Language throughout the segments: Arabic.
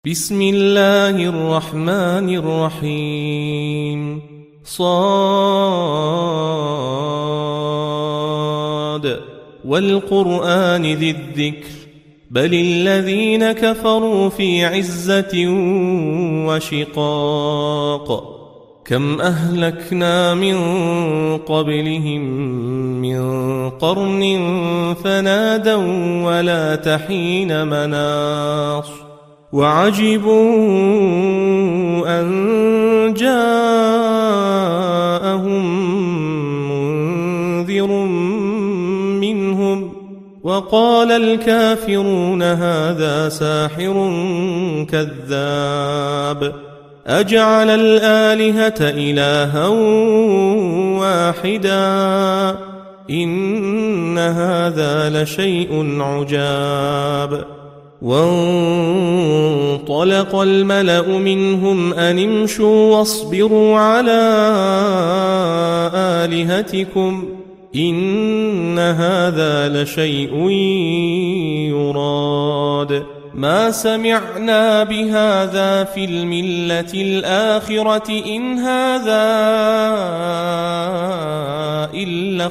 بسم الله الرحمن الرحيم صاد والقرآن ذي الذكر بل الذين كفروا في عزة وشقاق كم أهلكنا من قبلهم من قرن فنادوا ولا تحين مناص وعجبوا أن جاءهم منذر منهم وقال الكافرون هذا ساحر كذاب أجعل الآلهة إلها واحدا إن هذا لشيء عجاب وانطلق الملأ منهم أن امشوا واصبروا على آلهتكم إن هذا لشيء يراد ما سمعنا بهذا في الملة الآخرة إن هذا إلا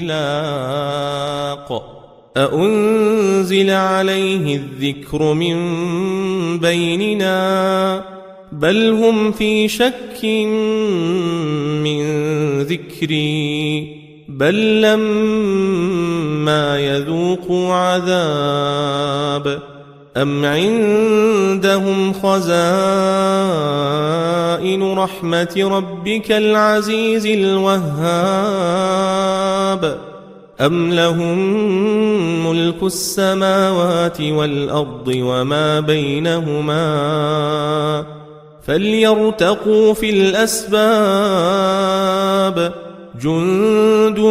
اختلاق أأنزل عليه الذكر من بيننا بل هم في شك من ذكري بل لما يذوقوا عذاب أم عندهم خزائن رحمة ربك العزيز الوهاب أم لهم ملك السماوات والأرض وما بينهما فليرتقوا في الأسباب جند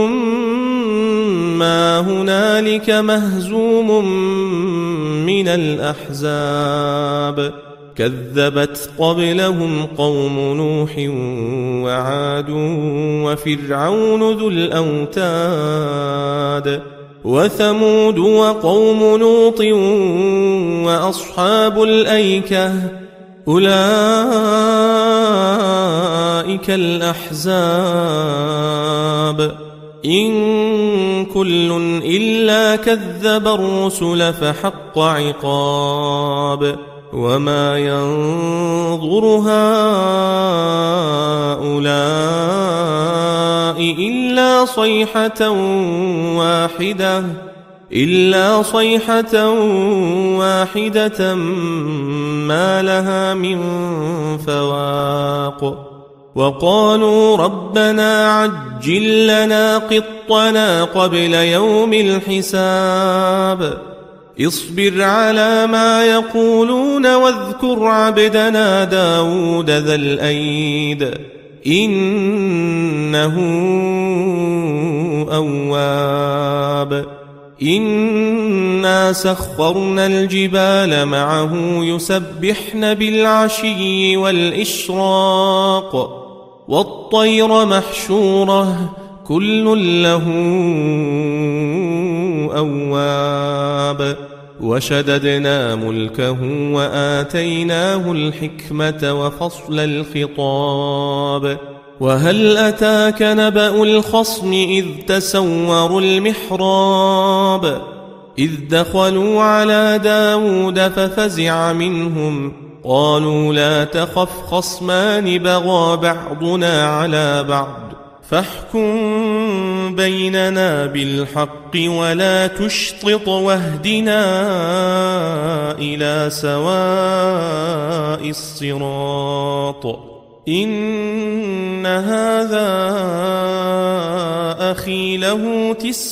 ما هنالك مهزوم من الأحزاب كذبت قبلهم قوم نوح وعاد وفرعون ذو الأوتاد وثمود وقوم لوط وأصحاب الأيكة أولئك الأحزاب إن كل إلا كذب الرسل فحق عقاب وما ينظر هؤلاء إلا صيحة واحدة ما لها من فواق وقالوا ربنا عجل لنا قطنا قبل يوم الحساب اصبر على ما يقولون واذكر عبدنا داود ذا الأيد إنه أواب إنا سخرنا الجبال معه يسبحن بالعشي والإشراق والطير محشورة كل له أواب وشددنا ملكه وآتيناه الحكمة وفصل الخطاب وهل أتاك نبأ الخصم إذ تسوروا المحراب إذ دخلوا على داود ففزع منهم قالوا لا تخف خصمان بغى بعضنا على بعض فاحكم بيننا بالحق ولا تشطط واهدنا إلى سواء الصراط إن هذا أخي له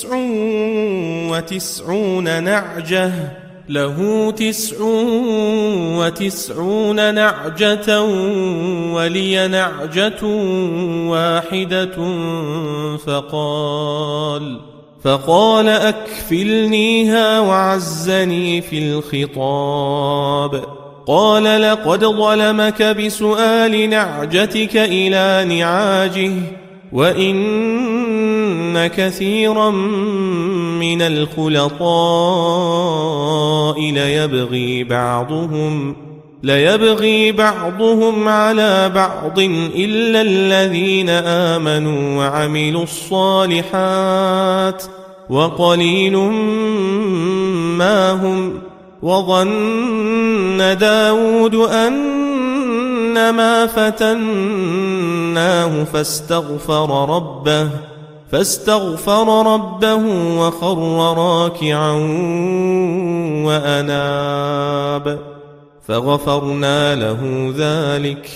99 نعجة ولي نعجة واحدة فقال أكفلنيها وعزني في الخطاب قال لقد ظلمك بسؤال نعجتك إلى نعاجه وإن كثيرا من الخلطاء ليبغي بعضهم ليبغي بعضهم على بعض إلا الذين آمنوا وعملوا الصالحات وقليل ما هم. وظن داود أنما فتناه فاستغفر ربه وخر راكعا وأناب فغفرنا له ذلك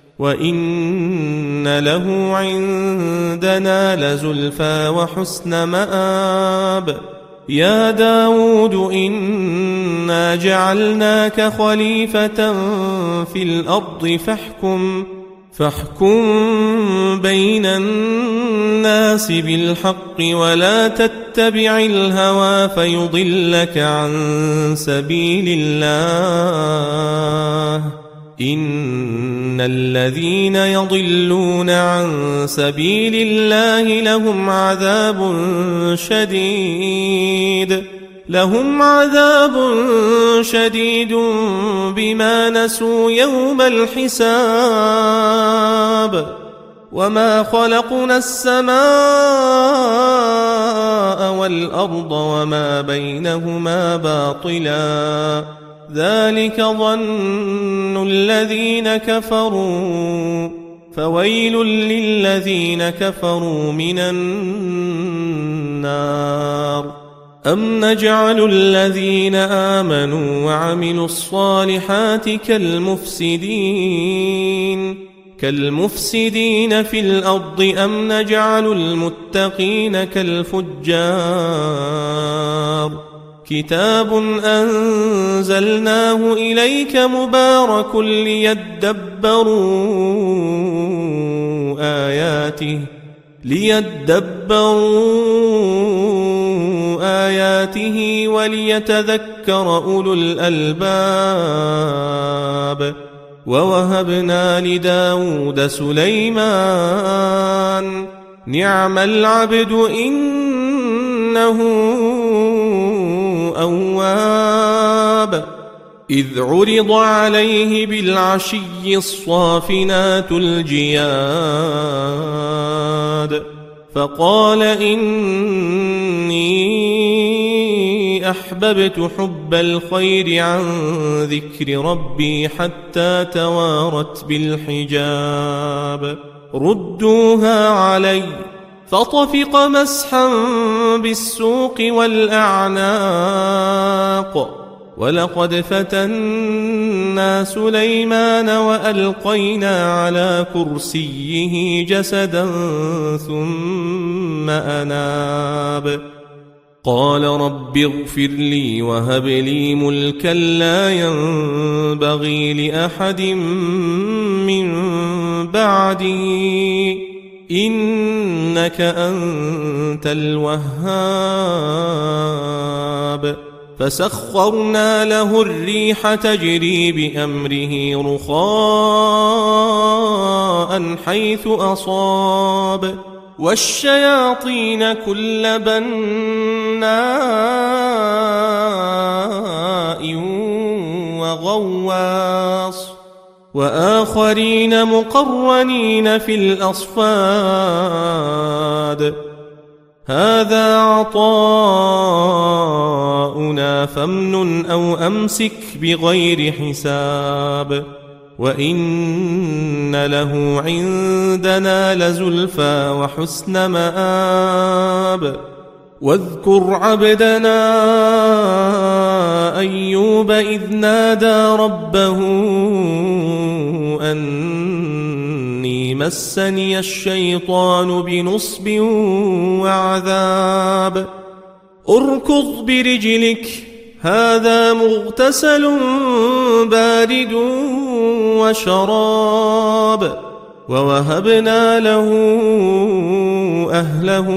وإن له عندنا لزلفى وحسن مآب. يا داود إنا جعلناك خليفة في الأرض فاحكم بين الناس بالحق ولا تتبع الهوى فيضلك عن سبيل الله. إن الذين يضلون عن سبيل الله لهم عذاب شديد بما نسوا يوم الحساب. وما خلقنا السماء والأرض وما بينهما باطلا ذلك ظن الذين كفروا فويل للذين كفروا من النار. أم نجعل الذين آمنوا وعملوا الصالحات كالمفسدين في الأرض أم نجعل المتقين كالفجار. كتاب أنزلناه إليك مبارك ليدبروا آياته وليتذكر أولو الألباب. ووهبنا لداود سليمان نعم العبد إنه أواب. إذ عرض عليه بالعشي الصافنات الجياد فقال إني أحببت حب الخير عن ذكر ربي حتى توارت بالحجاب. ردوها علي فطفق مسحا بالسوق والأعناق. ولقد فتنا سليمان وألقينا على كرسيه جسدا ثم أناب. قال رب اغفر لي وهب لي ملكا لا ينبغي لأحد من بعدي إنك أنت الوهاب. فسخرنا له الريح تجري بأمره رخاء حيث أصاب والشياطين كل بناء وغواص وآخرين مقرنين في الأصفاد. هذا عطاؤنا فامنن أو أمسك بغير حساب. وإن له عندنا لزلفى وحسن مآب. واذكر عبدنا أيوب إذ نادى ربه أني مسني الشيطان بنصب وعذاب. اركض برجلك هذا مغتسل بارد وشراب. ووهبنا له أهله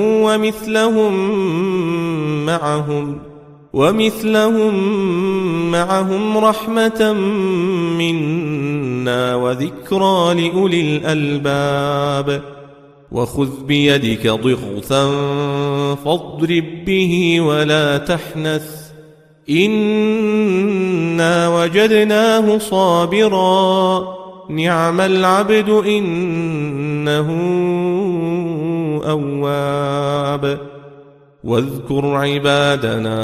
ومثلهم معهم رحمة منا وذكرى لأولي الألباب. وخذ بيدك ضغثا فاضرب به ولا تحنث إنك إنا وجدناه صابرا نعم العبد إنه أواب واذكر عبادنا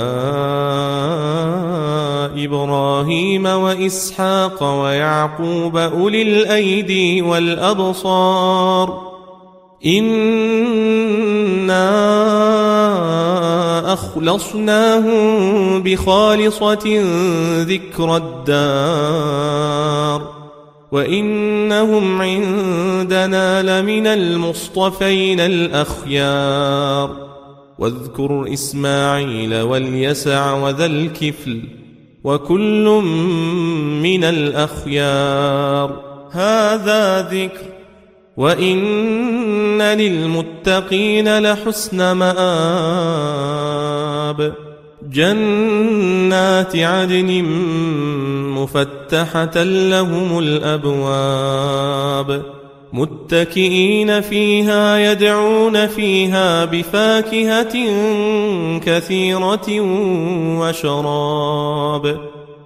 إبراهيم وإسحاق ويعقوب أولي الأيدي والأبصار إنا أخلصناهم بخالصة ذكر الدار وإنهم عندنا لمن المصطفين الأخيار واذكر إسماعيل واليسع وذا الكفل وكل من الأخيار هذا ذكر وإن للمتقين لحسن مآب جنات عدن مفتحة لهم الأبواب متكئين فيها يدعون فيها بفاكهة كثيرة وشراب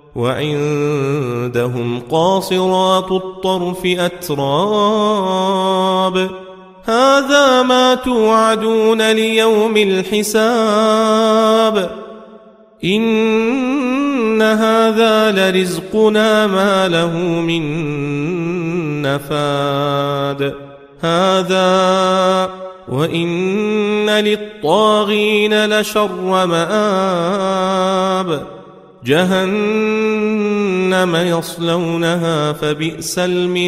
وعندهم قاصرات الطرف أتراب هذا ما توعدون ليوم الحساب إن هذا لرزقنا ما له من نفاد هذا وإن للطاغين لشر مآب جهنم يصلونها فبئس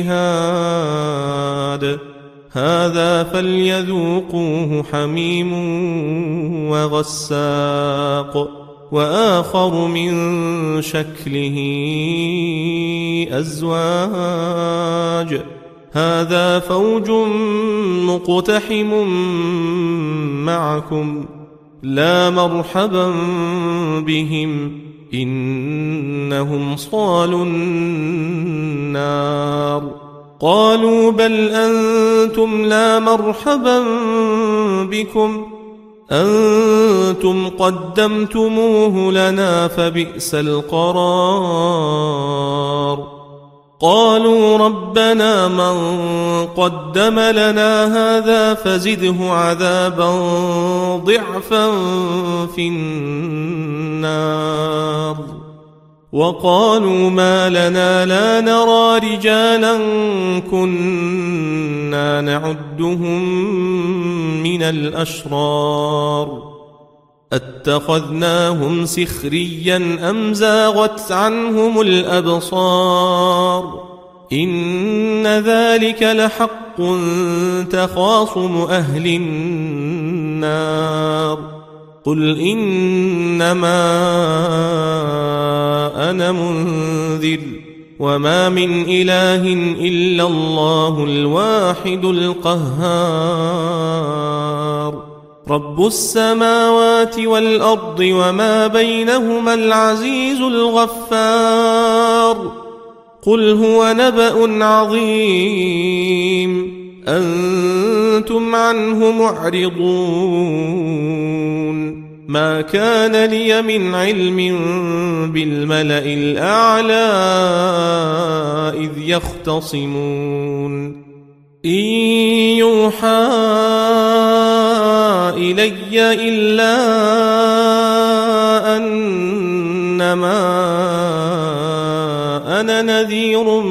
المهاد هذا فليذوقوه حميم وغساق وآخر من شكله أزواج هذا فوج مقتحم معكم لا مرحبا بهم إنهم صالوا النار قالوا بل أنتم لا مرحبا بكم أنتم قدمتموه لنا فبئس القرار قالوا ربنا من قدم لنا هذا فزده عذابا ضعفا في النار وقالوا ما لنا لا نرى رجالا كنا نعدهم من الأشرار اتخذناهم سخريا أم زاغت عنهم الأبصار إن ذلك لحق تخاصم أهل النار قل إنما أنا منذر وما من إله إلا الله الواحد القهار رب السماوات والأرض وما بينهما العزيز الغفار قل هو نبأ عظيم أنتم عنه معرضون ما كان لي من علم بالملأ الأعلى إذ يختصمون إن يوحى إلي إلا أنما أنا نذير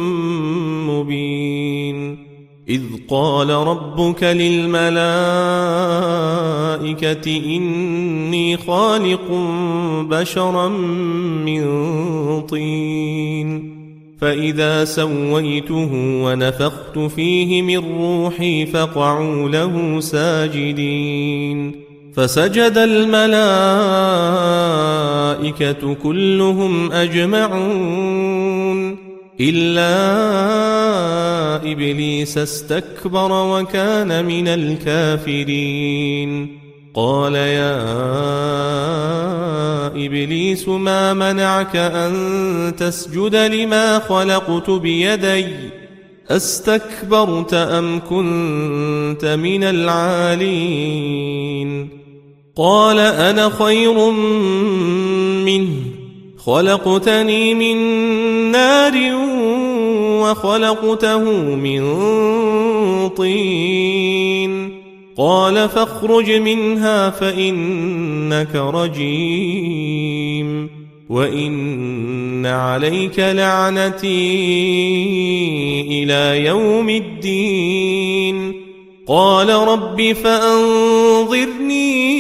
مبين إذ قال ربك للملائكة إني خالق بشرا من طين فإذا سويته ونفخت فيه من روحي فقعوا له ساجدين فسجد الملائكة كلهم أجمعون إلا إبليس استكبر وكان من الكافرين قال يا إبليس ما منعك أن تسجد لما خلقت بيدي أستكبرت أم كنت من العالين قال أنا خير منه خلقتني من نار وخلقته من طين قال فاخرج منها فإنك رجيم وإن عليك لعنتي إلى يوم الدين قال رب فأنظرني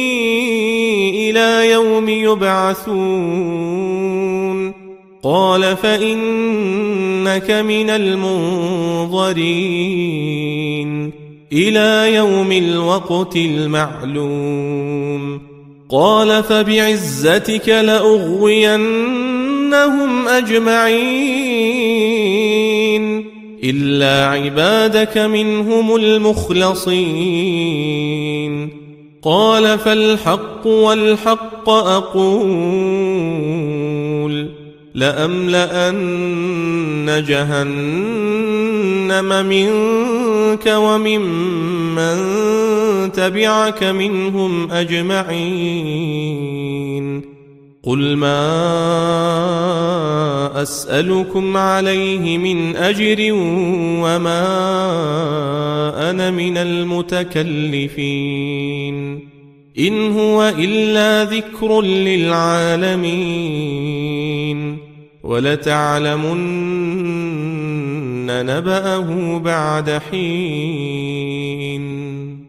إلى يوم يبعثون قال فإنك من المنظرين إلى يوم الوقت المعلوم قال فبعزتك لأغوينهم أجمعين إلا عبادك منهم المخلصين قال فالحق والحق أقول لأملأن جهنم منك وممن تبعك منهم أجمعين قل ما أسألكم عليه من أجر وما أنا من المتكلفين إن هو إلا ذكر للعالمين ولتعلمن نبأه بعد حين